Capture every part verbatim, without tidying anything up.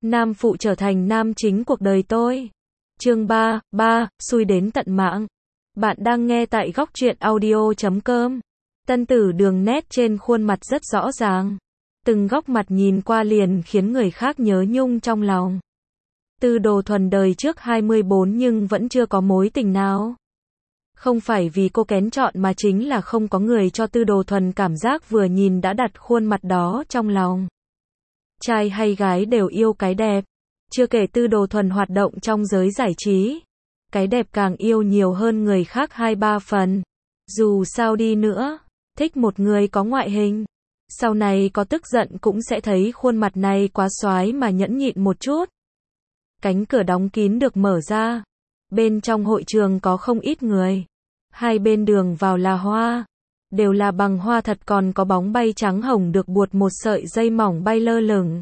Nam phụ trở thành nam chính cuộc đời tôi. Chương ba, ba, xui đến tận mạng. Bạn đang nghe tại góc truyện audio chấm com. Tân tử đường nét trên khuôn mặt rất rõ ràng. Từng góc mặt nhìn qua liền khiến người khác nhớ nhung trong lòng. Tư Đồ Thuần đời trước hai mươi bốn nhưng vẫn chưa có mối tình nào. Không phải vì cô kén chọn mà chính là không có người cho Tư Đồ Thuần cảm giác vừa nhìn đã đặt khuôn mặt đó trong lòng. Trai hay gái đều yêu cái đẹp. Chưa kể Tư Đồ Thuần hoạt động trong giới giải trí. Cái đẹp càng yêu nhiều hơn người khác hai ba phần. Dù sao đi nữa, thích một người có ngoại hình. Sau này có tức giận cũng sẽ thấy khuôn mặt này quá xoái mà nhẫn nhịn một chút. Cánh cửa đóng kín được mở ra. Bên trong hội trường có không ít người. Hai bên đường vào là hoa. Đều là bằng hoa thật, còn có bóng bay trắng hồng được buộc một sợi dây mỏng bay lơ lửng.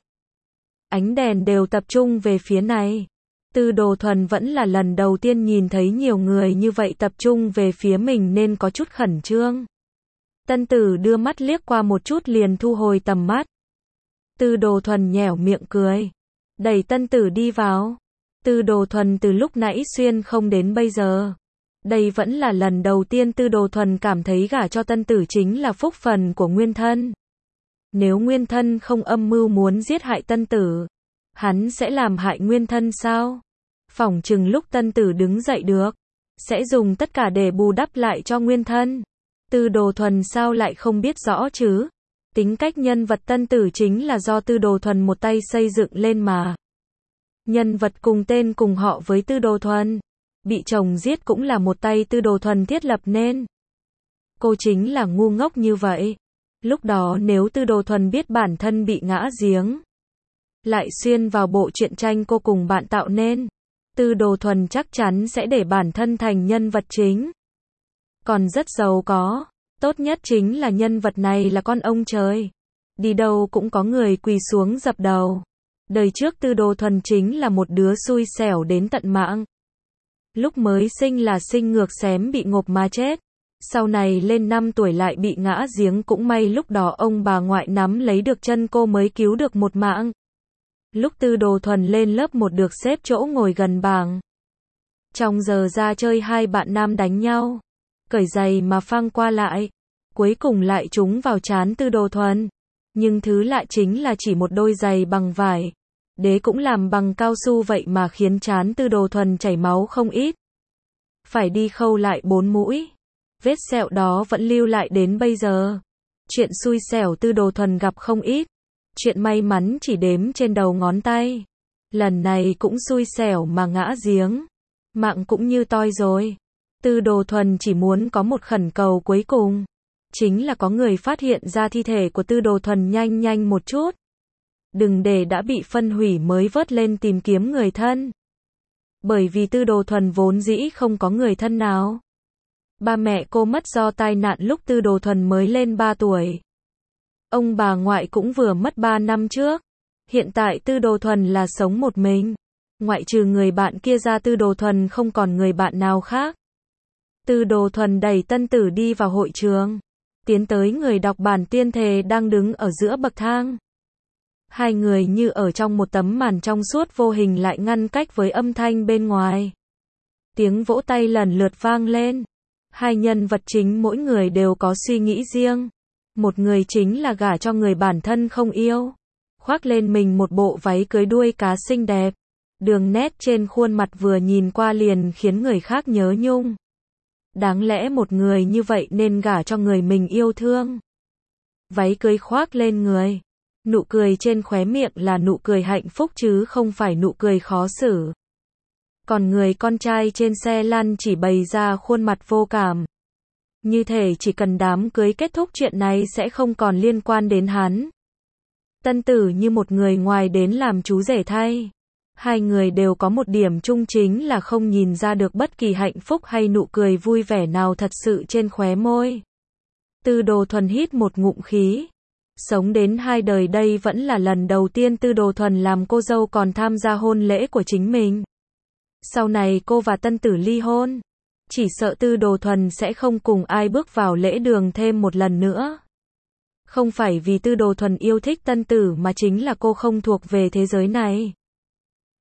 Ánh đèn đều tập trung về phía này. Tư Đồ Thuần vẫn là lần đầu tiên nhìn thấy nhiều người như vậy tập trung về phía mình nên có chút khẩn trương. Tân tử đưa mắt liếc qua một chút liền thu hồi tầm mắt. Tư Đồ Thuần nhẻo miệng cười. Đẩy tân tử đi vào. Tư Đồ Thuần từ lúc nãy xuyên không đến bây giờ. Đây vẫn là lần đầu tiên Tư Đồ Thuần cảm thấy gả cho tân tử chính là phúc phần của nguyên thân. Nếu nguyên thân không âm mưu muốn giết hại tân tử, hắn sẽ làm hại nguyên thân sao? Phỏng chừng lúc tân tử đứng dậy được, sẽ dùng tất cả để bù đắp lại cho nguyên thân. Tư Đồ Thuần sao lại không biết rõ chứ? Tính cách nhân vật tân tử chính là do Tư Đồ Thuần một tay xây dựng lên mà. Nhân vật cùng tên cùng họ với Tư Đồ Thuần, bị chồng giết cũng là một tay Tư Đồ Thuần thiết lập nên. Cô chính là ngu ngốc như vậy. Lúc đó nếu Tư Đồ Thuần biết bản thân bị ngã giếng, lại xuyên vào bộ truyện tranh cô cùng bạn tạo nên, Tư Đồ Thuần chắc chắn sẽ để bản thân thành nhân vật chính. Còn rất giàu có, tốt nhất chính là nhân vật này là con ông trời. Đi đâu cũng có người quỳ xuống dập đầu. Đời trước Tư Đồ Thuần chính là một đứa xui xẻo đến tận mạng. Lúc mới sinh là sinh ngược xém bị ngộp mà chết. Sau này lên năm tuổi lại bị ngã giếng, cũng may lúc đó ông bà ngoại nắm lấy được chân cô mới cứu được một mạng. Lúc Tư Đồ Thuần lên lớp một được xếp chỗ ngồi gần bảng. Trong giờ ra chơi hai bạn nam đánh nhau, cởi giày mà phang qua lại, cuối cùng lại trúng vào trán Tư Đồ Thuần. Nhưng thứ lạ chính là chỉ một đôi giày bằng vải, đế cũng làm bằng cao su vậy mà khiến trán Tư Đồ Thuần chảy máu không ít. Phải đi khâu lại bốn mũi. Vết sẹo đó vẫn lưu lại đến bây giờ. Chuyện xui xẻo Tư Đồ Thuần gặp không ít. Chuyện may mắn chỉ đếm trên đầu ngón tay. Lần này cũng xui xẻo mà ngã giếng. Mạng cũng như toi rồi. Tư Đồ Thuần chỉ muốn có một khẩn cầu cuối cùng. Chính là có người phát hiện ra thi thể của Tư Đồ Thuần nhanh nhanh một chút. Đừng để đã bị phân hủy mới vớt lên tìm kiếm người thân. Bởi vì Tư Đồ Thuần vốn dĩ không có người thân nào. Ba mẹ cô mất do tai nạn lúc Tư Đồ Thuần mới lên ba tuổi. Ông bà ngoại cũng vừa mất ba năm trước. Hiện tại Tư Đồ Thuần là sống một mình. Ngoại trừ người bạn kia ra, Tư Đồ Thuần không còn người bạn nào khác. Tư Đồ Thuần đẩy tân tử đi vào hội trường. Tiến tới người đọc bản tiên thề đang đứng ở giữa bậc thang. Hai người như ở trong một tấm màn trong suốt vô hình lại ngăn cách với âm thanh bên ngoài. Tiếng vỗ tay lần lượt vang lên. Hai nhân vật chính mỗi người đều có suy nghĩ riêng. Một người chính là gả cho người bản thân không yêu. Khoác lên mình một bộ váy cưới đuôi cá xinh đẹp. Đường nét trên khuôn mặt vừa nhìn qua liền khiến người khác nhớ nhung. Đáng lẽ một người như vậy nên gả cho người mình yêu thương. Váy cưới khoác lên người. Nụ cười trên khóe miệng là nụ cười hạnh phúc chứ không phải nụ cười khó xử. Còn người con trai trên xe lăn chỉ bày ra khuôn mặt vô cảm. Như thể chỉ cần đám cưới kết thúc chuyện này sẽ không còn liên quan đến hắn. Tân tử như một người ngoài đến làm chú rể thay. Hai người đều có một điểm chung chính là không nhìn ra được bất kỳ hạnh phúc hay nụ cười vui vẻ nào thật sự trên khóe môi. Tư Đồ Thuần hít một ngụm khí. Sống đến hai đời đây vẫn là lần đầu tiên Tư Đồ Thuần làm cô dâu còn tham gia hôn lễ của chính mình. Sau này cô và tân tử ly hôn. Chỉ sợ Tư Đồ Thuần sẽ không cùng ai bước vào lễ đường thêm một lần nữa. Không phải vì Tư Đồ Thuần yêu thích tân tử mà chính là cô không thuộc về thế giới này.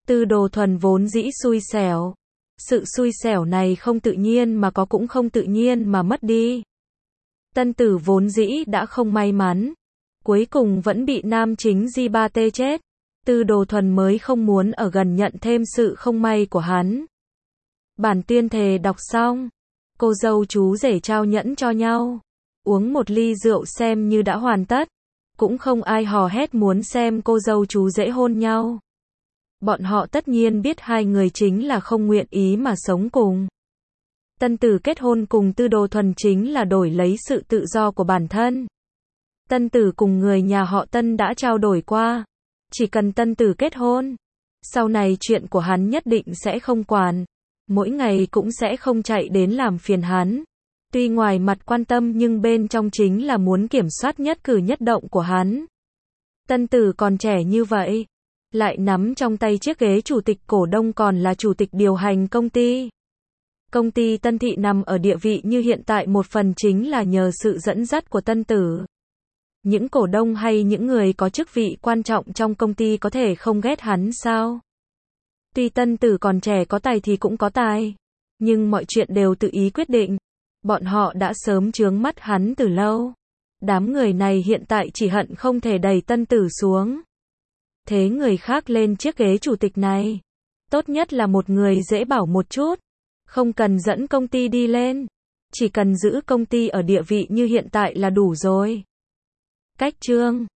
Tư Đồ Thuần vốn dĩ xui xẻo. Sự xui xẻo này không tự nhiên mà có cũng không tự nhiên mà mất đi. Tân Tử vốn dĩ đã không may mắn. Cuối cùng vẫn bị nam chính Di Ba Tê chết. Tư Đồ Thuần mới không muốn ở gần nhận thêm sự không may của hắn. Bản tuyên thề đọc xong. Cô dâu chú rể trao nhẫn cho nhau. Uống một ly rượu xem như đã hoàn tất. Cũng không ai hò hét muốn xem cô dâu chú rể hôn nhau. Bọn họ tất nhiên biết hai người chính là không nguyện ý mà sống cùng. Tân Tử kết hôn cùng Tư Đồ Thuần chính là đổi lấy sự tự do của bản thân. Tân Tử cùng người nhà họ Tân đã trao đổi qua. Chỉ cần Tân Tử kết hôn, sau này chuyện của hắn nhất định sẽ không quản. Mỗi ngày cũng sẽ không chạy đến làm phiền hắn. Tuy ngoài mặt quan tâm nhưng bên trong chính là muốn kiểm soát nhất cử nhất động của hắn. Tân Tử còn trẻ như vậy, lại nắm trong tay chiếc ghế chủ tịch cổ đông còn là chủ tịch điều hành công ty. Công ty Tân Thị nằm ở địa vị như hiện tại một phần chính là nhờ sự dẫn dắt của Tân Tử. Những cổ đông hay những người có chức vị quan trọng trong công ty có thể không ghét hắn sao? Tuy Tân Tử còn trẻ có tài thì cũng có tài, nhưng mọi chuyện đều tự ý quyết định. Bọn họ đã sớm chướng mắt hắn từ lâu. Đám người này hiện tại chỉ hận không thể đẩy Tân Tử xuống. Thế người khác lên chiếc ghế chủ tịch này. Tốt nhất là một người dễ bảo một chút. Không cần dẫn công ty đi lên. Chỉ cần giữ công ty ở địa vị như hiện tại là đủ rồi. Cách chương